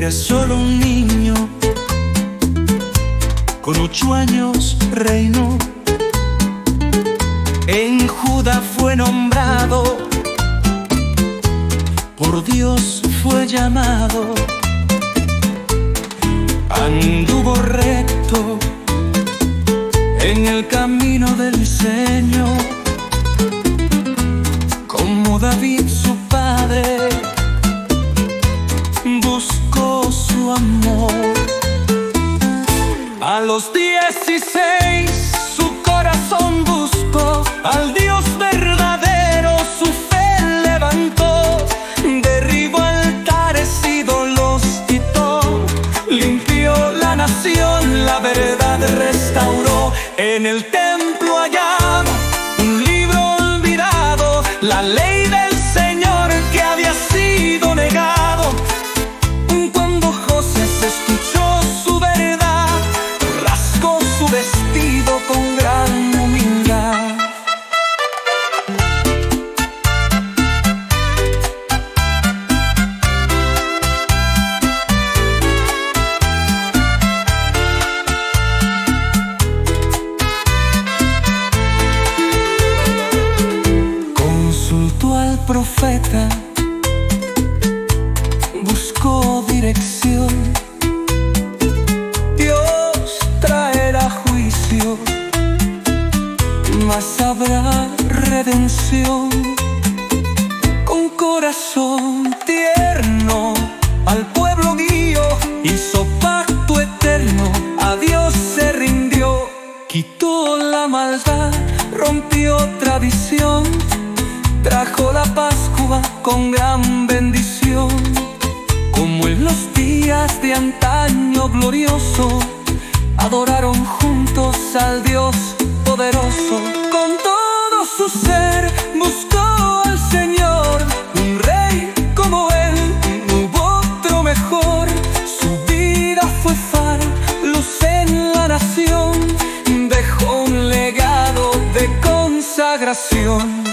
era solo un niño, con 8 años reinó. En Judá fue nombrado, por Dios fue llamado. Anduvo recto en el camino del Señor, como David su padre buscó su amor. A los 16 su corazón buscó al Dios verdadero, su fe levantó, derribó altares, ídolos quitó, limpió la nación, la verdad restauró. En el templo hallaba un libro olvidado, la ley del Señor que había sido negado. Cuando José escuchó su verdad, rasgó su vestido con gran humildad. Consultó al profeta, buscó dirección. Dios traerá juicio, mas habrá redención. Con corazón tierno al pueblo guió, hizo pacto eterno, a Dios se rindió. Quitó la maldad, rompió tradición, trajo la Pascua con gran bendición. Como en los días de antaño glorioso, adoraron juntos al Dios poderoso. Con todo su ser buscó al Señor, un rey como él, no hubo otro mejor. Su vida fue faro, luz en la nación, dejó un legado de consagración.